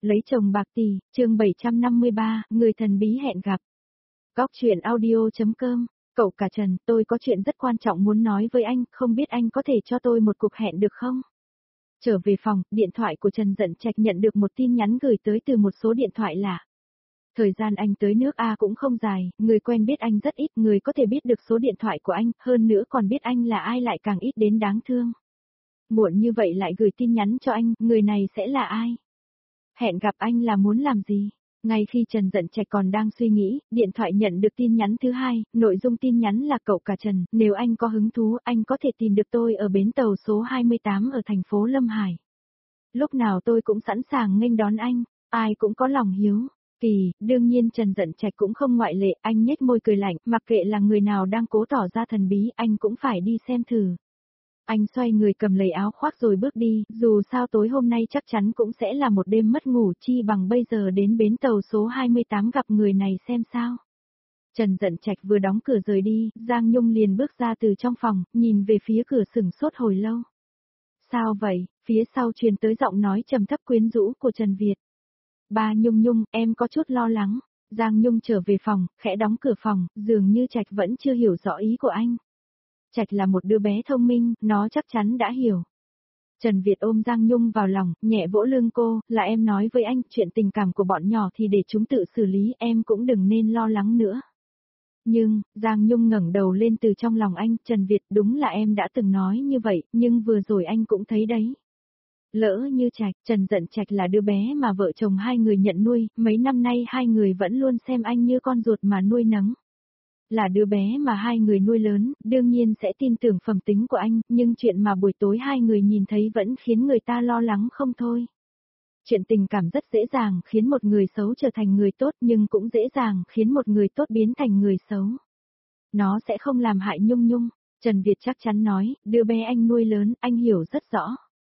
Lấy chồng bạc tỷ, chương 753, người thần bí hẹn gặp. Góc chuyện audio.com, cậu cả Trần, tôi có chuyện rất quan trọng muốn nói với anh, không biết anh có thể cho tôi một cuộc hẹn được không? Trở về phòng, điện thoại của Trần Dận Trạch nhận được một tin nhắn gửi tới từ một số điện thoại lạ. Thời gian anh tới nước A cũng không dài, người quen biết anh rất ít, người có thể biết được số điện thoại của anh, hơn nữa còn biết anh là ai lại càng ít đến đáng thương. Muộn như vậy lại gửi tin nhắn cho anh, người này sẽ là ai? Hẹn gặp anh là muốn làm gì? Ngay khi Trần Dận Trạch còn đang suy nghĩ, điện thoại nhận được tin nhắn thứ hai, nội dung tin nhắn là cậu cả Trần, nếu anh có hứng thú, anh có thể tìm được tôi ở bến tàu số 28 ở thành phố Lâm Hải. Lúc nào tôi cũng sẵn sàng nghênh đón anh, ai cũng có lòng hiếu. Kỳ, đương nhiên Trần Dận Trạch cũng không ngoại lệ, anh nhếch môi cười lạnh, mặc kệ là người nào đang cố tỏ ra thần bí, anh cũng phải đi xem thử. Anh xoay người cầm lấy áo khoác rồi bước đi, dù sao tối hôm nay chắc chắn cũng sẽ là một đêm mất ngủ, chi bằng bây giờ đến bến tàu số 28 gặp người này xem sao. Trần Dận Trạch vừa đóng cửa rời đi, Giang Nhung liền bước ra từ trong phòng, nhìn về phía cửa sửng sốt hồi lâu. Sao vậy? Phía sau truyền tới giọng nói trầm thấp quyến rũ của Trần Việt. Ba Nhung Nhung, em có chút lo lắng. Giang Nhung trở về phòng, khẽ đóng cửa phòng, dường như Trạch vẫn chưa hiểu rõ ý của anh. Trạch là một đứa bé thông minh, nó chắc chắn đã hiểu. Trần Việt ôm Giang Nhung vào lòng, nhẹ vỗ lưng cô, là em nói với anh, chuyện tình cảm của bọn nhỏ thì để chúng tự xử lý, em cũng đừng nên lo lắng nữa. Nhưng, Giang Nhung ngẩng đầu lên từ trong lòng anh, Trần Việt, đúng là em đã từng nói như vậy, nhưng vừa rồi anh cũng thấy đấy. Lỡ như Trạch, Trần Dận Trạch là đứa bé mà vợ chồng hai người nhận nuôi, mấy năm nay hai người vẫn luôn xem anh như con ruột mà nuôi nấng. Là đứa bé mà hai người nuôi lớn, đương nhiên sẽ tin tưởng phẩm tính của anh, nhưng chuyện mà buổi tối hai người nhìn thấy vẫn khiến người ta lo lắng không thôi. Chuyện tình cảm rất dễ dàng khiến một người xấu trở thành người tốt nhưng cũng dễ dàng khiến một người tốt biến thành người xấu. Nó sẽ không làm hại Nhung Nhung, Trần Việt chắc chắn nói, đứa bé anh nuôi lớn, anh hiểu rất rõ.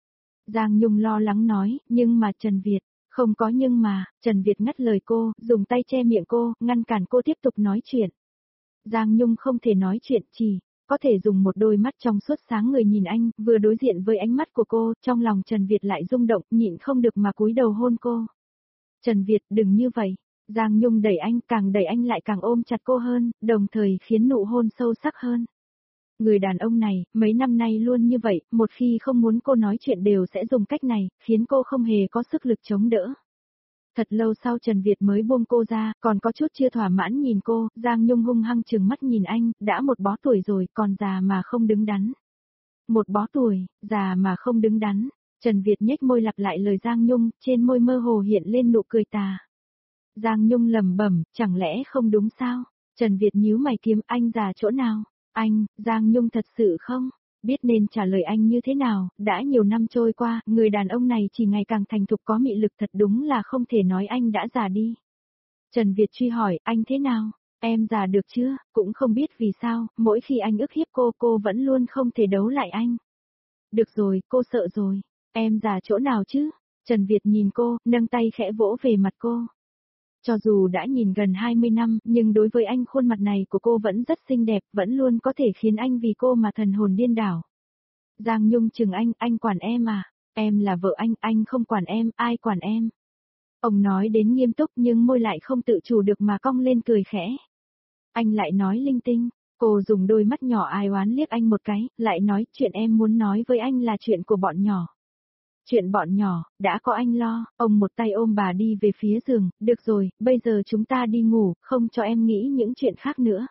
Giang Nhung lo lắng nói, nhưng mà Trần Việt, không có nhưng mà, Trần Việt ngắt lời cô, dùng tay che miệng cô, ngăn cản cô tiếp tục nói chuyện. Giang Nhung không thể nói chuyện, chỉ có thể dùng một đôi mắt trong suốt sáng người nhìn anh, vừa đối diện với ánh mắt của cô, trong lòng Trần Việt lại rung động, nhịn không được mà cúi đầu hôn cô. Trần Việt, đừng như vậy. Giang Nhung đẩy anh, càng đẩy anh lại càng ôm chặt cô hơn, đồng thời khiến nụ hôn sâu sắc hơn. Người đàn ông này, mấy năm nay luôn như vậy, một khi không muốn cô nói chuyện đều sẽ dùng cách này, khiến cô không hề có sức lực chống đỡ. Thật lâu sau Trần Việt mới buông cô ra, còn có chút chưa thỏa mãn nhìn cô, Giang Nhung hung hăng trừng mắt nhìn anh, đã một bó tuổi rồi, còn già mà không đứng đắn. Một bó tuổi, già mà không đứng đắn. Trần Việt nhếch môi lặp lại lời Giang Nhung, trên môi mơ hồ hiện lên nụ cười tà. Giang Nhung lẩm bẩm, chẳng lẽ không đúng sao? Trần Việt nhíu mày kiếm, anh già chỗ nào? Anh, Giang Nhung thật sự không? Biết nên trả lời anh như thế nào, đã nhiều năm trôi qua, người đàn ông này chỉ ngày càng thành thục có mị lực, thật đúng là không thể nói anh đã già đi. Trần Việt truy hỏi, anh thế nào? Em già được chưa? Cũng không biết vì sao, mỗi khi anh ức hiếp cô vẫn luôn không thể đấu lại anh. Được rồi, cô sợ rồi. Em già chỗ nào chứ? Trần Việt nhìn cô, nâng tay khẽ vỗ về mặt cô. Cho dù đã nhìn gần 20 năm, nhưng đối với anh khuôn mặt này của cô vẫn rất xinh đẹp, vẫn luôn có thể khiến anh vì cô mà thần hồn điên đảo. Giang Nhung chừng anh quản em à? Em là vợ anh không quản em, ai quản em? Ông nói đến nghiêm túc nhưng môi lại không tự chủ được mà cong lên cười khẽ. Anh lại nói linh tinh, cô dùng đôi mắt nhỏ ai oán liếc anh một cái, lại nói chuyện em muốn nói với anh là chuyện của bọn nhỏ. Chuyện bọn nhỏ, đã có anh lo, ông một tay ôm bà đi về phía giường, được rồi, bây giờ chúng ta đi ngủ, không cho em nghĩ những chuyện khác nữa.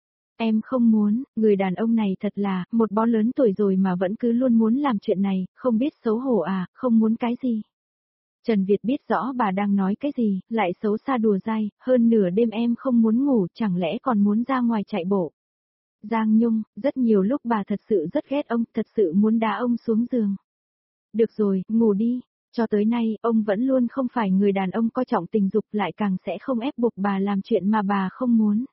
Em không muốn, người đàn ông này thật là, một bó lớn tuổi rồi mà vẫn cứ luôn muốn làm chuyện này, không biết xấu hổ à, không muốn cái gì. Trần Việt biết rõ bà đang nói cái gì, lại xấu xa đùa dai, hơn nửa đêm em không muốn ngủ, chẳng lẽ còn muốn ra ngoài chạy bộ. Giang Nhung, rất nhiều lúc bà thật sự rất ghét ông, thật sự muốn đá ông xuống giường. Được rồi, ngủ đi. Cho tới nay, ông vẫn luôn không phải người đàn ông coi trọng tình dục, lại càng sẽ không ép buộc bà làm chuyện mà bà không muốn.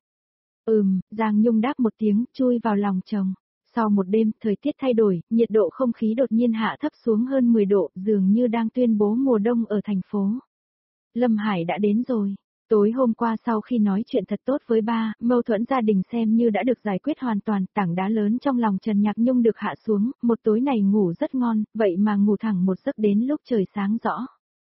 Giang Nhung đáp một tiếng, chui vào lòng chồng. Sau một đêm, thời tiết thay đổi, nhiệt độ không khí đột nhiên hạ thấp xuống hơn 10 độ, dường như đang tuyên bố mùa đông ở thành phố. Lâm Hải đã đến rồi. Tối hôm qua sau khi nói chuyện thật tốt với ba, mâu thuẫn gia đình xem như đã được giải quyết hoàn toàn, tảng đá lớn trong lòng Trần Nhạc Nhung được hạ xuống, một tối này ngủ rất ngon, vậy mà ngủ thẳng một giấc đến lúc trời sáng rõ.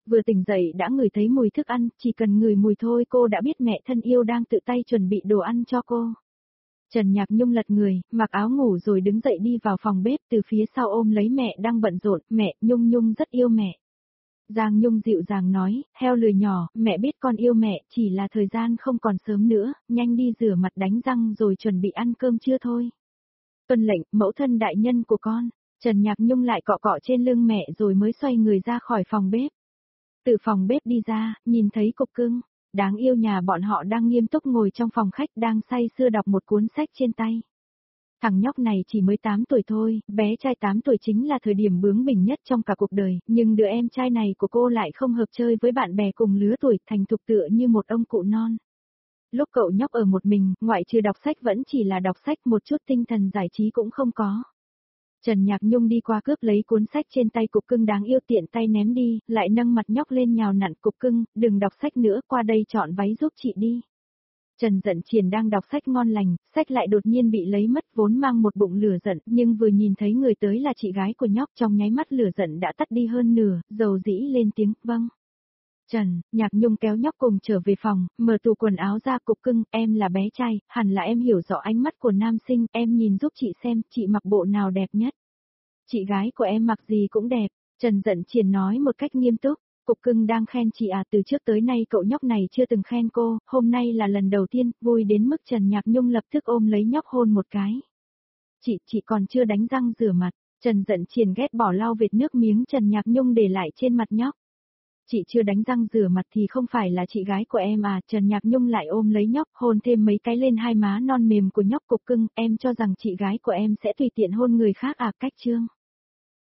Vừa tỉnh dậy đã ngửi thấy mùi thức ăn, chỉ cần ngửi mùi thôi cô đã biết mẹ thân yêu đang tự tay chuẩn bị đồ ăn cho cô. Trần Nhạc Nhung lật người, mặc áo ngủ rồi đứng dậy đi vào phòng bếp, từ phía sau ôm lấy mẹ đang bận rộn, mẹ, Nhung Nhung rất yêu mẹ. Giang Nhung dịu dàng nói, heo lười nhỏ, mẹ biết con yêu mẹ, chỉ là thời gian không còn sớm nữa, nhanh đi rửa mặt đánh răng rồi chuẩn bị ăn cơm trưa thôi. Tuân lệnh, mẫu thân đại nhân của con. Trần Nhạc Nhung lại cọ cọ trên lưng mẹ rồi mới xoay người ra khỏi phòng bếp. Từ phòng bếp đi ra, nhìn thấy Cục Cưng, đáng yêu nhà bọn họ đang nghiêm túc ngồi trong phòng khách đang say sưa đọc một cuốn sách trên tay. Thằng nhóc này chỉ mới 8 tuổi thôi, bé trai 8 tuổi chính là thời điểm bướng bỉnh nhất trong cả cuộc đời, nhưng đứa em trai này của cô lại không hợp chơi với bạn bè cùng lứa tuổi, thành thục tựa như một ông cụ non. Lúc cậu nhóc ở một mình, ngoại trừ đọc sách vẫn chỉ là đọc sách, một chút tinh thần giải trí cũng không có. Trần Nhạc Nhung đi qua cướp lấy cuốn sách trên tay Cục Cưng đáng yêu, tiện tay ném đi, lại nâng mặt nhóc lên nhào nặn, Cục Cưng, đừng đọc sách nữa, qua đây chọn váy giúp chị đi. Trần Dận Triền đang đọc sách ngon lành, sách lại đột nhiên bị lấy mất, vốn mang một bụng lửa giận, nhưng vừa nhìn thấy người tới là chị gái của nhóc, trong nháy mắt lửa giận đã tắt đi hơn nửa, dầu dĩ lên tiếng, vâng. Trần, Nhạc Nhung kéo nhóc cùng trở về phòng, mở tủ quần áo ra, Cục Cưng, em là bé trai, hẳn là em hiểu rõ ánh mắt của nam sinh, em nhìn giúp chị xem, chị mặc bộ nào đẹp nhất. Chị gái của em mặc gì cũng đẹp, Trần Dận Triền nói một cách nghiêm túc. Cục Cưng đang khen chị à, từ trước tới nay cậu nhóc này chưa từng khen cô, hôm nay là lần đầu tiên, vui đến mức Trần Nhạc Nhung lập tức ôm lấy nhóc hôn một cái. Chị còn chưa đánh răng rửa mặt, Trần Dận Triền ghét bỏ lau vệt nước miếng Trần Nhạc Nhung để lại trên mặt nhóc. Chị chưa đánh răng rửa mặt thì không phải là chị gái của em à, Trần Nhạc Nhung lại ôm lấy nhóc, hôn thêm mấy cái lên hai má non mềm của nhóc. Cục Cưng, em cho rằng chị gái của em sẽ tùy tiện hôn người khác à, cách trương.